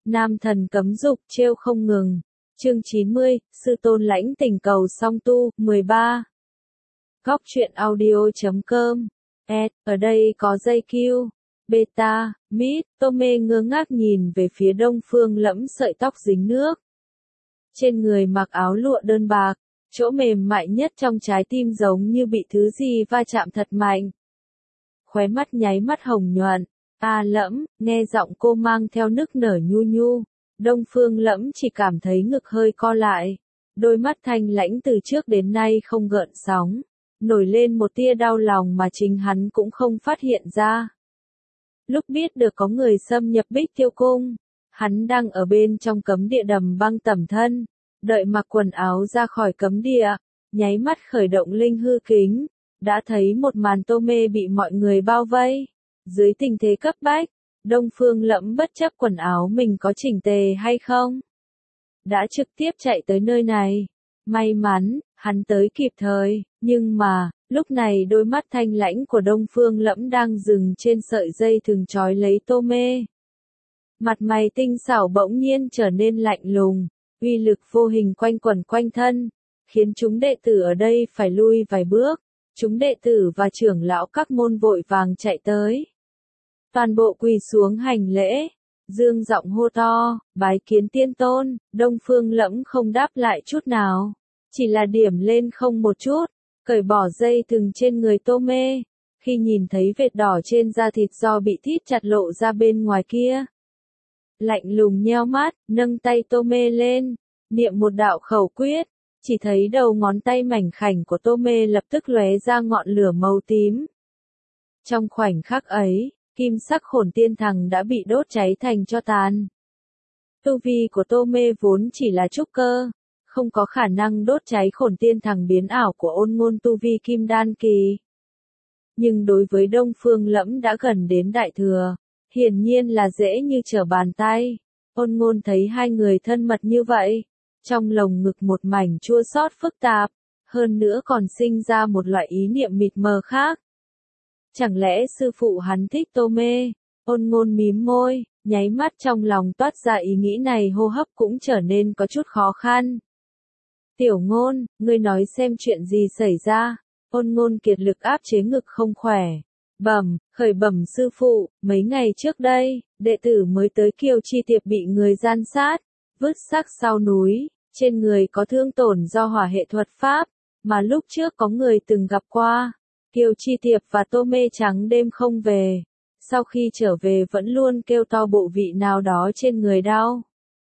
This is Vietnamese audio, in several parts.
Nam thần cấm dục trêu không ngừng. Chương 90, sư tôn lãnh tình cầu song tu, 13. Góc truyện audio.com. Ở đây có dây Q, beta, mít, Tome ngơ ngác nhìn về phía Đông Phương Lẫm sợi tóc dính nước. Trên người mặc áo lụa đơn bạc, chỗ mềm mại nhất trong trái tim giống như bị thứ gì va chạm thật mạnh. Khóe mắt nháy mắt hồng nhuận. Lẫm, nghe giọng cô mang theo nức nở nhu nhu. Đông Phương Lẫm chỉ cảm thấy ngực hơi co lại. Đôi mắt thanh lãnh từ trước đến nay không gợn sóng. Nổi lên một tia đau lòng mà chính hắn cũng không phát hiện ra. Lúc biết được có người xâm nhập Bích Tiêu Cung, hắn đang ở bên trong cấm địa đầm băng tẩm thân, đợi mặc quần áo ra khỏi cấm địa, nháy mắt khởi động linh hư kính, đã thấy một màn Tome bị mọi người bao vây. Dưới tình thế cấp bách, Đông Phương Lẫm bất chấp quần áo mình có chỉnh tề hay không, đã trực tiếp chạy tới nơi này. May mắn, hắn tới kịp thời, nhưng mà, lúc này đôi mắt thanh lãnh của Đông Phương Lẫm đang dừng trên sợi dây thừng trói lấy Tome. Mặt mày tinh xảo bỗng nhiên trở nên lạnh lùng, uy lực vô hình quanh quẩn quanh thân, khiến chúng đệ tử ở đây phải lui vài bước. Chúng đệ tử và trưởng lão các môn vội vàng chạy tới. Toàn bộ quỳ xuống hành lễ, dương giọng hô to, bái kiến tiên tôn. Đông Phương Lẫm không đáp lại chút nào, chỉ là điểm lên không một chút, cởi bỏ dây thừng trên người Tome. Khi nhìn thấy vệt đỏ trên da thịt do bị thít chặt lộ ra bên ngoài kia, lạnh lùng nheo mắt, nâng tay Tome lên, niệm một đạo khẩu quyết. Chỉ thấy đầu ngón tay mảnh khảnh của Tome lập tức lóe ra ngọn lửa màu tím. Trong khoảnh khắc ấy, kim sắc hồn tiên thằng đã bị đốt cháy thành tro tàn. Tu vi của Tome vốn chỉ là trúc cơ, không có khả năng đốt cháy hồn tiên thằng biến ảo của Ôn Ngôn tu vi kim đan kỳ. Nhưng đối với Đông Phương Lẫm đã gần đến đại thừa, hiển nhiên là dễ như trở bàn tay. Ôn Ngôn thấy hai người thân mật như vậy, trong lồng ngực một mảnh chua xót phức tạp, hơn nữa còn sinh ra một loại ý niệm mịt mờ khác. Chẳng lẽ sư phụ hắn thích Tome? Ôn Ngôn mím môi, nháy mắt trong lòng toát ra ý nghĩ này, hô hấp cũng trở nên có chút khó khăn. Tiểu Ngôn, ngươi nói xem chuyện gì xảy ra? Ôn Ngôn kiệt lực áp chế ngực không khỏe. Khởi bẩm sư phụ, mấy ngày trước đây, đệ tử mới tới Kiều Chi Tiệp bị người gian sát, vứt xác sau núi. Trên người có thương tổn do hỏa hệ thuật pháp, mà lúc trước có người từng gặp qua. Kiều Chi Tiệp và Tome trắng đêm không về. Sau khi trở về vẫn luôn kêu to bộ vị nào đó trên người đau.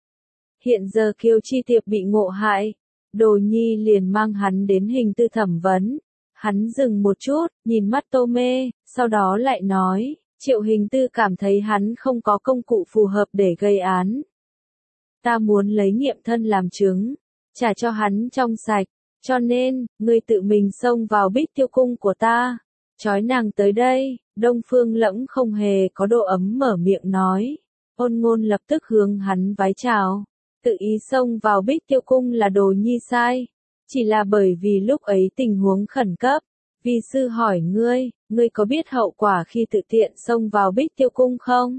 Hiện giờ Kiều Chi Tiệp bị ngộ hại. Đồ Nhi liền mang hắn đến hình tư thẩm vấn. Hắn dừng một chút, nhìn mắt Tome, sau đó lại nói, Triệu Hình Tư cảm thấy hắn không có công cụ phù hợp để gây án. Ta muốn lấy nghiệm thân làm chứng, trả cho hắn trong sạch, cho nên, ngươi tự mình xông vào Bích Tiêu Cung của ta, trói nàng tới đây. Đông Phương Lẫm không hề có độ ấm mở miệng nói. Ôn Ngôn lập tức hướng hắn vái chào. Tự ý xông vào Bích Tiêu Cung là Đồ Nhi sai, chỉ là bởi vì lúc ấy tình huống khẩn cấp. Vi sư hỏi ngươi có biết hậu quả khi tự tiện xông vào Bích Tiêu Cung không?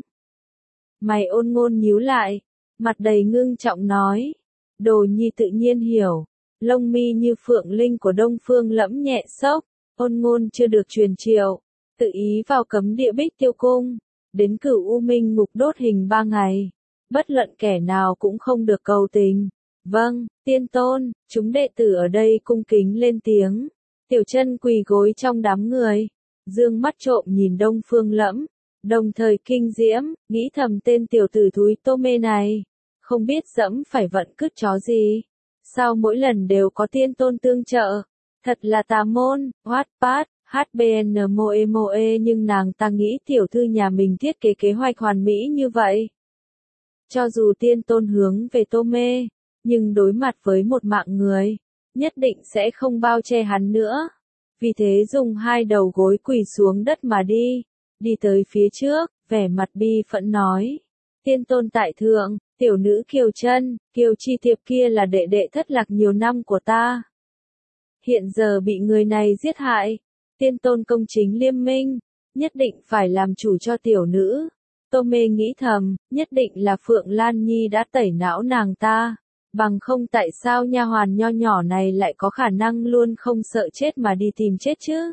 Mày Ôn Ngôn nhíu lại, mặt đầy ngưng trọng nói. Đồ Nhi tự nhiên hiểu. Lông mi như phượng linh của Đông Phương Lẫm nhẹ xốc. Ôn Ngôn chưa được truyền triệu, tự ý vào cấm địa Bích Tiêu Cung, đến Cửu U Minh ngục đốt hình 3 ngày. Bất luận kẻ nào cũng không được cầu tình. Vâng, tiên tôn. Chúng đệ tử ở đây cung kính lên tiếng. Tiểu Chân quỳ gối trong đám người, dương mắt trộm nhìn Đông Phương Lẫm, đồng thời kinh diễm, nghĩ thầm tên tiểu tử thúi Tome này, không biết dẫm phải vận cứt chó gì. Sao mỗi lần đều có tiên tôn tương trợ? Thật là tà môn. Wattpad, HBN Moe, nhưng nàng ta nghĩ tiểu thư nhà mình thiết kế kế hoạch hoàn mỹ như vậy. Cho dù tiên tôn hướng về Tome, nhưng đối mặt với một mạng người, nhất định sẽ không bao che hắn nữa. Vì thế dùng hai đầu gối quỳ xuống đất mà đi tới phía trước, vẻ mặt bi phẫn nói. Tiên tôn tại thượng, tiểu nữ Kiều Chân, Kiều Chi Tiệp kia là đệ đệ thất lạc nhiều năm của ta. Hiện giờ bị người này giết hại, tiên tôn công chính liêm minh, nhất định phải làm chủ cho tiểu nữ. Tô Mê nghĩ thầm, nhất định là Phượng Lan Nhi đã tẩy não nàng ta. Bằng không tại sao nha hoàn nho nhỏ này lại có khả năng luôn không sợ chết mà đi tìm chết chứ?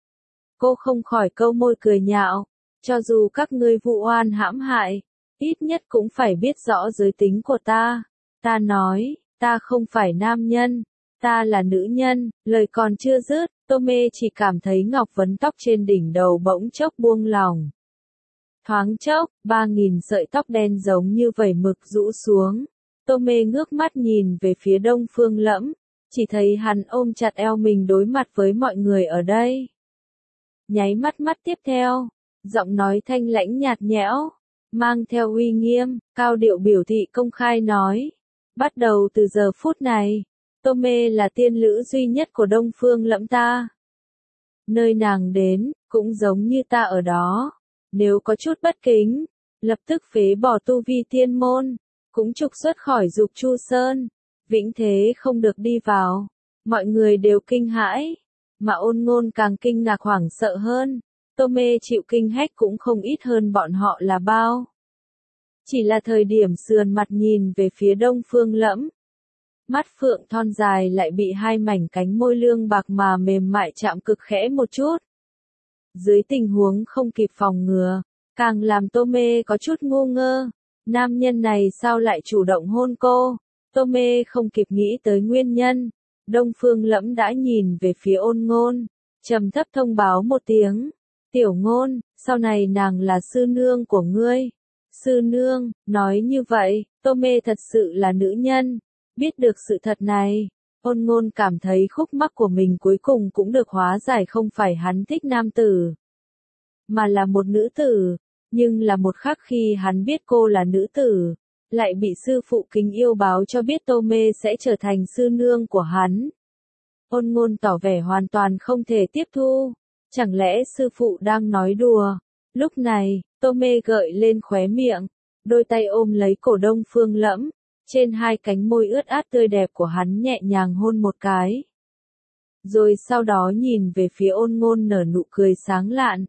Cô không khỏi câu môi cười nhạo, cho dù các ngươi vụ oan hãm hại, ít nhất cũng phải biết rõ giới tính của ta. Ta nói, ta không phải nam nhân, ta là nữ nhân, lời còn chưa dứt, Tô Mê chỉ cảm thấy ngọc vấn tóc trên đỉnh đầu bỗng chốc buông lỏng. Thoáng chốc, 3.000 sợi tóc đen giống như vẩy mực rũ xuống. Tô Mê ngước mắt nhìn về phía Đông Phương Lẫm, chỉ thấy hắn ôm chặt eo mình đối mặt với mọi người ở đây. Nháy mắt mắt tiếp theo, giọng nói thanh lãnh nhạt nhẽo, mang theo uy nghiêm, cao điệu biểu thị công khai nói. Bắt đầu từ giờ phút này, Tô Mê là tiên lữ duy nhất của Đông Phương Lẫm ta. Nơi nàng đến, cũng giống như ta ở đó. Nếu có chút bất kính, lập tức phế bỏ tu vi tiên môn, cũng trục xuất khỏi Dục Chu Sơn, vĩnh thế không được đi vào. Mọi người đều kinh hãi, mà Ôn Ngôn càng kinh ngạc hoảng sợ hơn. Tô Mê chịu kinh hách cũng không ít hơn bọn họ là bao. Chỉ là thời điểm sườn mặt nhìn về phía Đông Phương Lẫm, mắt phượng thon dài lại bị hai mảnh cánh môi lương bạc mà mềm mại chạm cực khẽ một chút. Dưới tình huống không kịp phòng ngừa, càng làm Tô Mê có chút ngu ngơ. Nam nhân này sao lại chủ động hôn cô? Tô Mê không kịp nghĩ tới nguyên nhân. Đông Phương Lẫm đã nhìn về phía Ôn Ngôn, trầm thấp thông báo một tiếng. Tiểu Ngôn, sau này nàng là sư nương của ngươi. Sư nương, nói như vậy, Tô Mê thật sự là nữ nhân. Biết được sự thật này, Ôn Ngôn cảm thấy khúc mắc của mình cuối cùng cũng được hóa giải, không phải hắn thích nam tử, mà là một nữ tử. Nhưng là một khắc khi hắn biết cô là nữ tử, lại bị sư phụ kính yêu báo cho biết Tô Mê sẽ trở thành sư nương của hắn. Ôn Ngôn tỏ vẻ hoàn toàn không thể tiếp thu. Chẳng lẽ sư phụ đang nói đùa? Lúc này, Tô Mê gợi lên khóe miệng, đôi tay ôm lấy cổ Đông Phương Lẫm, trên hai cánh môi ướt át tươi đẹp của hắn nhẹ nhàng hôn một cái. Rồi sau đó nhìn về phía Ôn Ngôn nở nụ cười sáng lạn.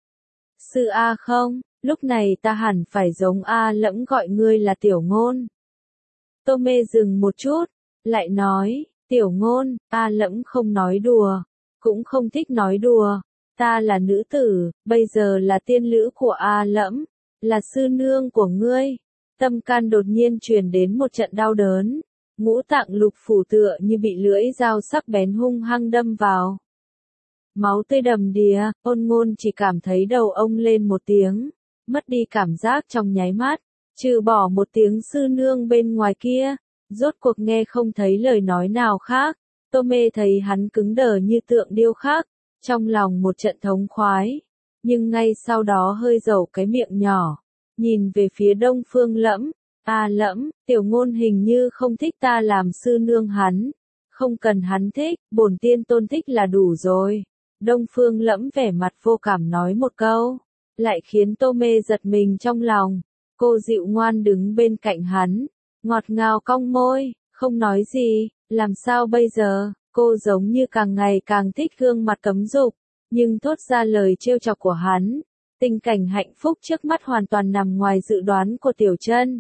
Sư A không, lúc này ta hẳn phải giống A Lẫm gọi ngươi là Tiểu Ngôn. Tô Mê dừng một chút, lại nói, Tiểu Ngôn, A Lẫm không nói đùa, cũng không thích nói đùa. Ta là nữ tử, bây giờ là tiên lữ của A Lẫm, là sư nương của ngươi. Tâm can đột nhiên truyền đến một trận đau đớn, ngũ tạng lục phủ tựa như bị lưỡi dao sắc bén hung hăng đâm vào. Máu tươi đầm đìa, Ôn Ngôn chỉ cảm thấy đầu ông lên một tiếng, mất đi cảm giác trong nháy mắt, trừ bỏ một tiếng sư nương bên ngoài kia, rốt cuộc nghe không thấy lời nói nào khác. Tô Mê thấy hắn cứng đờ như tượng điêu khắc, trong lòng một trận thống khoái, nhưng ngay sau đó hơi dầu cái miệng nhỏ, nhìn về phía Đông Phương Lẫm. A Lẫm, Tiểu Ngôn hình như không thích ta làm sư nương hắn, không cần hắn thích, bổn tiên tôn thích là đủ rồi. Đông Phương Lẫm vẻ mặt vô cảm nói một câu, lại khiến Tô Mê giật mình trong lòng. Cô dịu ngoan đứng bên cạnh hắn, ngọt ngào cong môi, không nói gì. Làm sao bây giờ? Cô giống như càng ngày càng thích gương mặt cấm dục, nhưng thốt ra lời trêu chọc của hắn. Tình cảnh hạnh phúc trước mắt hoàn toàn nằm ngoài dự đoán của Tiểu Chân.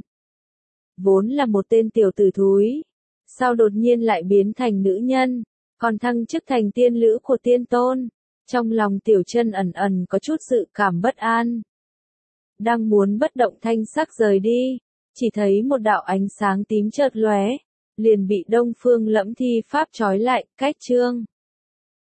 Vốn là một tên tiểu tử thúi, sao đột nhiên lại biến thành nữ nhân, còn thăng chức thành tiên lữ của tiên tôn. Trong lòng Tiểu Chân ẩn ẩn có chút sự cảm bất an. Đang muốn bất động thanh sắc rời đi, chỉ thấy một đạo ánh sáng tím chợt lóe, liền bị Đông Phương Lẫm thi pháp trói lại, cách chương.